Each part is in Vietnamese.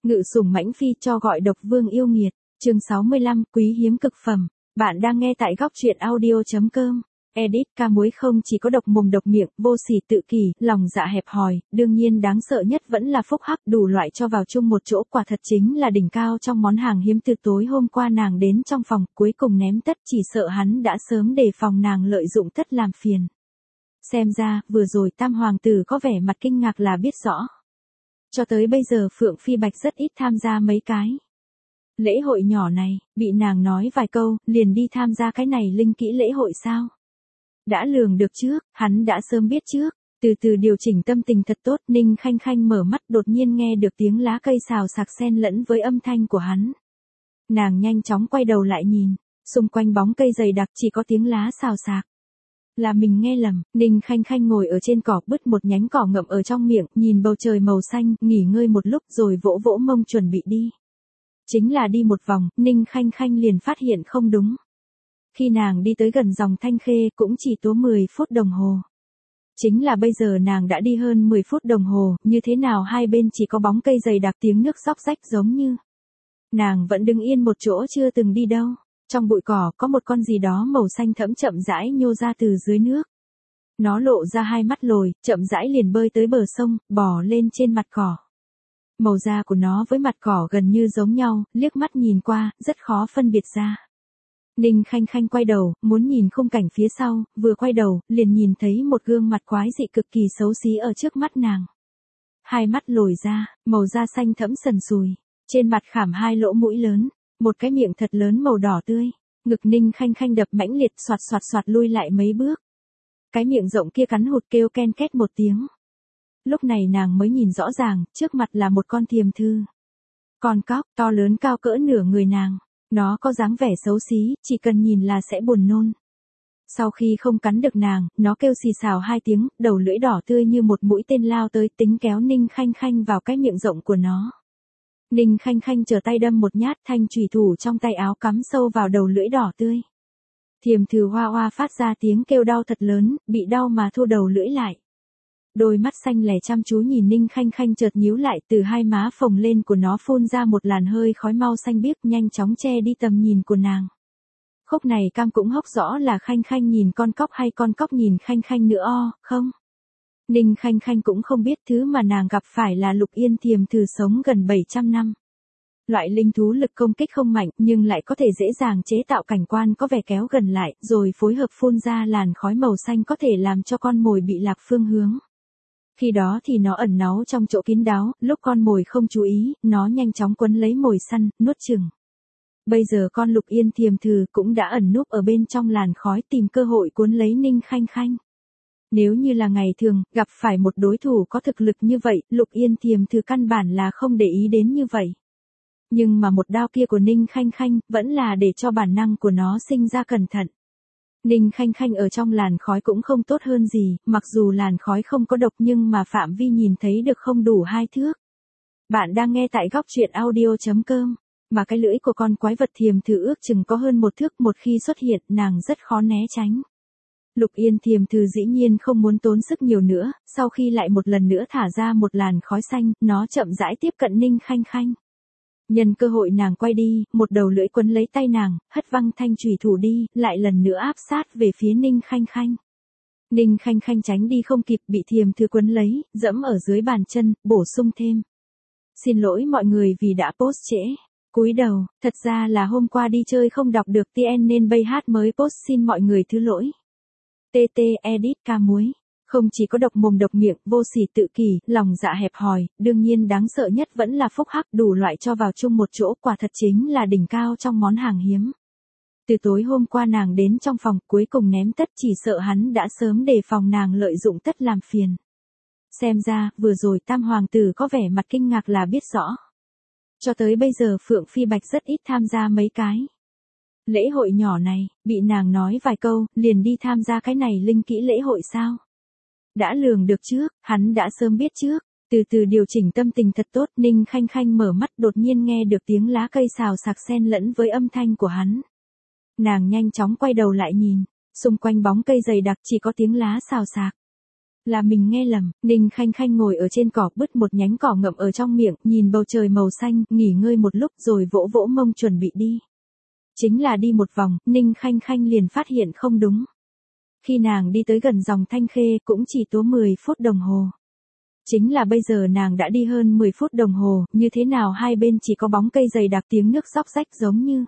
Ngự sủng mãnh phi cho gọi độc vương yêu nghiệt. Chương 65, quý hiếm cực phẩm. Bạn đang nghe tại góc truyện audio.com. Edit ca muối không chỉ có độc mồm độc miệng, vô sỉ tự kỷ, lòng dạ hẹp hòi, đương nhiên đáng sợ nhất vẫn là phúc hắc, đủ loại cho vào chung một chỗ, quả thật chính là đỉnh cao trong món hàng hiếm. Từ tối hôm qua nàng đến trong phòng, cuối cùng ném tất, chỉ sợ hắn đã sớm đề phòng nàng lợi dụng tất làm phiền. Xem ra, vừa rồi tam hoàng tử có vẻ mặt kinh ngạc là biết rõ. Cho tới bây giờ Phượng Phi Bạch rất ít tham gia mấy cái lễ hội nhỏ này, bị nàng nói vài câu, liền đi tham gia cái này linh kỹ lễ hội sao? Đã lường được trước, hắn đã sớm biết trước. Từ từ điều chỉnh tâm tình thật tốt, Ninh Khanh Khanh mở mắt đột nhiên nghe được tiếng lá cây xào xạc xen lẫn với âm thanh của hắn. Nàng nhanh chóng quay đầu lại nhìn, xung quanh bóng cây dày đặc chỉ có tiếng lá xào xạc. Là mình nghe lầm. Ninh Khanh Khanh ngồi ở trên cỏ, bứt một nhánh cỏ ngậm ở trong miệng, nhìn bầu trời màu xanh, nghỉ ngơi một lúc rồi vỗ vỗ mông chuẩn bị đi. Chính là đi một vòng, Ninh Khanh Khanh liền phát hiện không đúng. Khi nàng đi tới gần dòng Thanh Khê cũng chỉ tốn 10 phút đồng hồ. Chính là bây giờ nàng đã đi hơn 10 phút đồng hồ, như thế nào hai bên chỉ có bóng cây dày đặc, tiếng nước róc rách giống như. Nàng vẫn đứng yên một chỗ chưa từng đi đâu. Trong bụi cỏ có một con gì đó màu xanh thẫm chậm rãi nhô ra từ dưới nước. Nó lộ ra hai mắt lồi, chậm rãi liền bơi tới bờ sông, bò lên trên mặt cỏ. Màu da của nó với mặt cỏ gần như giống nhau, liếc mắt nhìn qua, rất khó phân biệt ra. Ninh Khanh Khanh quay đầu, muốn nhìn khung cảnh phía sau, vừa quay đầu, liền nhìn thấy một gương mặt quái dị cực kỳ xấu xí ở trước mắt nàng. Hai mắt lồi ra, màu da xanh thẫm sần sùi, trên mặt khảm hai lỗ mũi lớn, một cái miệng thật lớn màu đỏ tươi. Ngực Ninh Khanh Khanh đập mãnh liệt, xoạt xoạt xoạt lui lại mấy bước. Cái miệng rộng kia cắn hụt kêu ken két một tiếng. Lúc này nàng mới nhìn rõ ràng, trước mặt là một con thiềm thư. Con cóc, to lớn cao cỡ nửa người nàng. Nó có dáng vẻ xấu xí, chỉ cần nhìn là sẽ buồn nôn. Sau khi không cắn được nàng, nó kêu xì xào hai tiếng, đầu lưỡi đỏ tươi như một mũi tên lao tới, tính kéo Ninh Khanh Khanh vào cái miệng rộng của nó. Ninh Khanh Khanh trở tay đâm một nhát, thanh chùy thủ trong tay áo cắm sâu vào đầu lưỡi đỏ tươi. Thiềm thư hoa hoa phát ra tiếng kêu đau thật lớn, bị đau mà thu đầu lưỡi lại. Đôi mắt xanh lẻ chăm chú nhìn Ninh Khanh Khanh, chợt nhíu lại, từ hai má phồng lên của nó phun ra một làn hơi khói mau xanh biếc, nhanh chóng che đi tầm nhìn của nàng. Khúc này cam cũng hốc rõ là Khanh Khanh nhìn con cóc hay con cóc nhìn Khanh Khanh nữa không? Ninh Khanh Khanh cũng không biết thứ mà nàng gặp phải là Lục Yên thiềm thư sống gần 700 năm. Loại linh thú lực công kích không mạnh nhưng lại có thể dễ dàng chế tạo cảnh quan có vẻ kéo gần lại, rồi phối hợp phun ra làn khói màu xanh có thể làm cho con mồi bị lạc phương hướng. Khi đó thì nó ẩn náu trong chỗ kín đáo, lúc con mồi không chú ý, nó nhanh chóng quấn lấy mồi săn, nuốt chửng. Bây giờ con Lục Yên thiềm thư cũng đã ẩn núp ở bên trong làn khói, tìm cơ hội cuốn lấy Ninh Khanh Khanh. Nếu như là ngày thường, gặp phải một đối thủ có thực lực như vậy, Lục Yên thiềm thư căn bản là không để ý đến như vậy. Nhưng mà một đao kia của Ninh Khanh Khanh, vẫn là để cho bản năng của nó sinh ra cẩn thận. Ninh Khanh Khanh ở trong làn khói cũng không tốt hơn gì, mặc dù làn khói không có độc nhưng mà phạm vi nhìn thấy được không đủ 2 thước. Bạn đang nghe tại góc truyện audio.com, mà cái lưỡi của con quái vật thiềm thư ước chừng có hơn 1 thước, một khi xuất hiện, nàng rất khó né tránh. Lục Yên thiềm thư dĩ nhiên không muốn tốn sức nhiều nữa, sau khi lại một lần nữa thả ra một làn khói xanh, nó chậm rãi tiếp cận Ninh Khanh Khanh. Nhân cơ hội nàng quay đi, một đầu lưỡi quấn lấy tay nàng, hất văng thanh chùy thủ đi, lại lần nữa áp sát về phía Ninh Khanh Khanh. Ninh Khanh Khanh tránh đi không kịp, bị thiềm thư quấn lấy, dẫm ở dưới bàn chân, bổ sung thêm. Xin lỗi mọi người vì đã post trễ. Cúi đầu, thật ra là hôm qua đi chơi không đọc được TN nên bây hát mới post, xin mọi người thứ lỗi. TT edit ca muối. Không chỉ có độc mồm độc miệng, vô sỉ tự kỷ, lòng dạ hẹp hòi, đương nhiên đáng sợ nhất vẫn là phúc hắc, đủ loại cho vào chung một chỗ, quả thật chính là đỉnh cao trong món hàng hiếm. Từ tối hôm qua nàng đến trong phòng, cuối cùng ném tất, chỉ sợ hắn đã sớm đề phòng nàng lợi dụng tất làm phiền. Xem ra, vừa rồi tam hoàng tử có vẻ mặt kinh ngạc là biết rõ. Cho tới bây giờ Phượng Phi Bạch rất ít tham gia mấy cái lễ hội nhỏ này, bị nàng nói vài câu, liền đi tham gia cái này linh kỹ lễ hội sao? Đã lường được trước, hắn đã sớm biết trước. Từ từ điều chỉnh tâm tình thật tốt, Ninh Khanh Khanh mở mắt đột nhiên nghe được tiếng lá cây xào xạc xen lẫn với âm thanh của hắn. Nàng nhanh chóng quay đầu lại nhìn, xung quanh bóng cây dày đặc chỉ có tiếng lá xào xạc. Là mình nghe lầm. Ninh Khanh Khanh ngồi ở trên cỏ bứt một nhánh cỏ ngậm ở trong miệng, nhìn bầu trời màu xanh, nghỉ ngơi một lúc rồi vỗ vỗ mông chuẩn bị đi. Chính là đi một vòng, Ninh Khanh Khanh liền phát hiện không đúng. Khi nàng đi tới gần dòng Thanh Khê cũng chỉ tốn 10 phút đồng hồ. Chính là bây giờ nàng đã đi hơn 10 phút đồng hồ, như thế nào hai bên chỉ có bóng cây dày đặc tiếng nước róc rách giống như.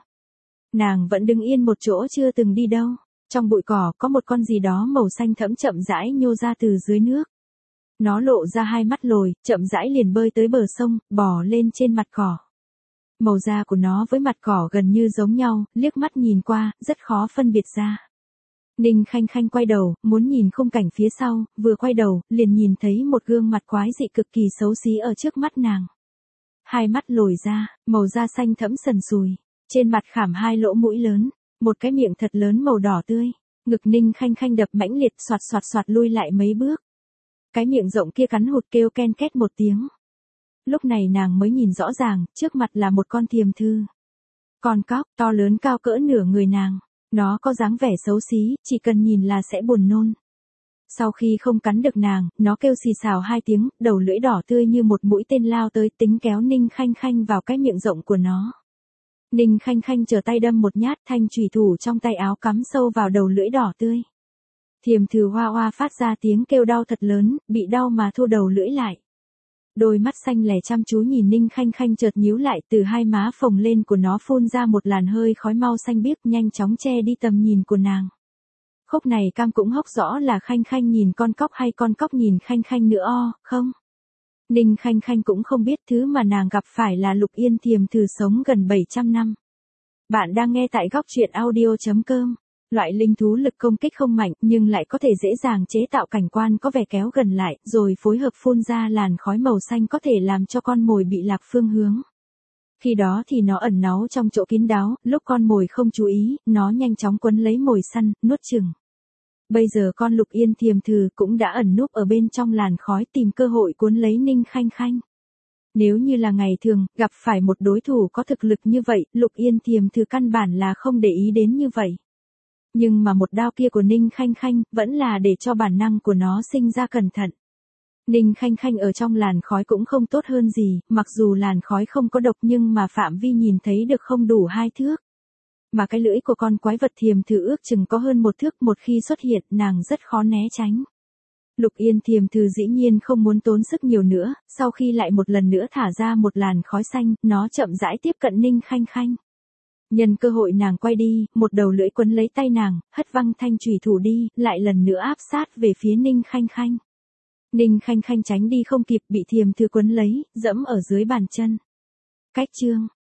Nàng vẫn đứng yên một chỗ chưa từng đi đâu. Trong bụi cỏ có một con gì đó màu xanh thẫm chậm rãi nhô ra từ dưới nước. Nó lộ ra hai mắt lồi, chậm rãi liền bơi tới bờ sông, bò lên trên mặt cỏ. Màu da của nó với mặt cỏ gần như giống nhau, liếc mắt nhìn qua, rất khó phân biệt ra. Ninh Khanh Khanh quay đầu, muốn nhìn khung cảnh phía sau, vừa quay đầu, liền nhìn thấy một gương mặt quái dị cực kỳ xấu xí ở trước mắt nàng. Hai mắt lồi ra, màu da xanh thẫm sần sùi, trên mặt khảm hai lỗ mũi lớn, một cái miệng thật lớn màu đỏ tươi, ngực Ninh Khanh Khanh đập mãnh liệt xoạt xoạt xoạt lui lại mấy bước. Cái miệng rộng kia cắn hụt kêu ken két một tiếng. Lúc này nàng mới nhìn rõ ràng, trước mặt là một con thiềm thư. Con cóc, to lớn cao cỡ nửa người nàng. Nó có dáng vẻ xấu xí, chỉ cần nhìn là sẽ buồn nôn. Sau khi không cắn được nàng, nó kêu xì xào hai tiếng, đầu lưỡi đỏ tươi như một mũi tên lao tới tính kéo Ninh Khanh Khanh vào cái miệng rộng của nó. Ninh Khanh Khanh trở tay đâm một nhát thanh chùy thủ trong tay áo cắm sâu vào đầu lưỡi đỏ tươi. Thiềm thử hoa hoa phát ra tiếng kêu đau thật lớn, bị đau mà thu đầu lưỡi lại. Đôi mắt xanh lẻ chăm chú nhìn Ninh Khanh Khanh chợt nhíu lại, từ hai má phồng lên của nó phun ra một làn hơi khói mau xanh biếc nhanh chóng che đi tầm nhìn của nàng. Khúc này cam cũng hốc rõ là Khanh Khanh nhìn con cóc hay con cóc nhìn Khanh Khanh nữa không? Ninh Khanh Khanh cũng không biết thứ mà nàng gặp phải là Lục Yên thiềm thử sống gần 700 năm. Bạn đang nghe tại góc truyện audio.com. Loại linh thú lực công kích không mạnh nhưng lại có thể dễ dàng chế tạo cảnh quan có vẻ kéo gần lại, rồi phối hợp phun ra làn khói màu xanh có thể làm cho con mồi bị lạc phương hướng. Khi đó thì nó ẩn náu trong chỗ kín đáo, lúc con mồi không chú ý, nó nhanh chóng quấn lấy mồi săn, nuốt chửng. Bây giờ con Lục Yên thiềm thử cũng đã ẩn núp ở bên trong làn khói tìm cơ hội cuốn lấy Ninh Khanh Khanh. Nếu như là ngày thường, gặp phải một đối thủ có thực lực như vậy, Lục Yên thiềm thử căn bản là không để ý đến như vậy. Nhưng mà một đao kia của Ninh Khanh Khanh, vẫn là để cho bản năng của nó sinh ra cẩn thận. Ninh Khanh Khanh ở trong làn khói cũng không tốt hơn gì, mặc dù làn khói không có độc nhưng mà phạm vi nhìn thấy được không đủ 2 thước. Mà cái lưỡi của con quái vật thiềm thử ước chừng có hơn 1 thước, một khi xuất hiện, nàng rất khó né tránh. Lục Yên thiềm thử dĩ nhiên không muốn tốn sức nhiều nữa, sau khi lại một lần nữa thả ra một làn khói xanh, nó chậm rãi tiếp cận Ninh Khanh Khanh. Nhân cơ hội nàng quay đi, một đầu lưỡi quấn lấy tay nàng, hất văng thanh chùy thủ đi, lại lần nữa áp sát về phía Ninh Khanh Khanh. Ninh Khanh Khanh tránh đi không kịp, bị thiềm thử quấn lấy, dẫm ở dưới bàn chân. Cách chương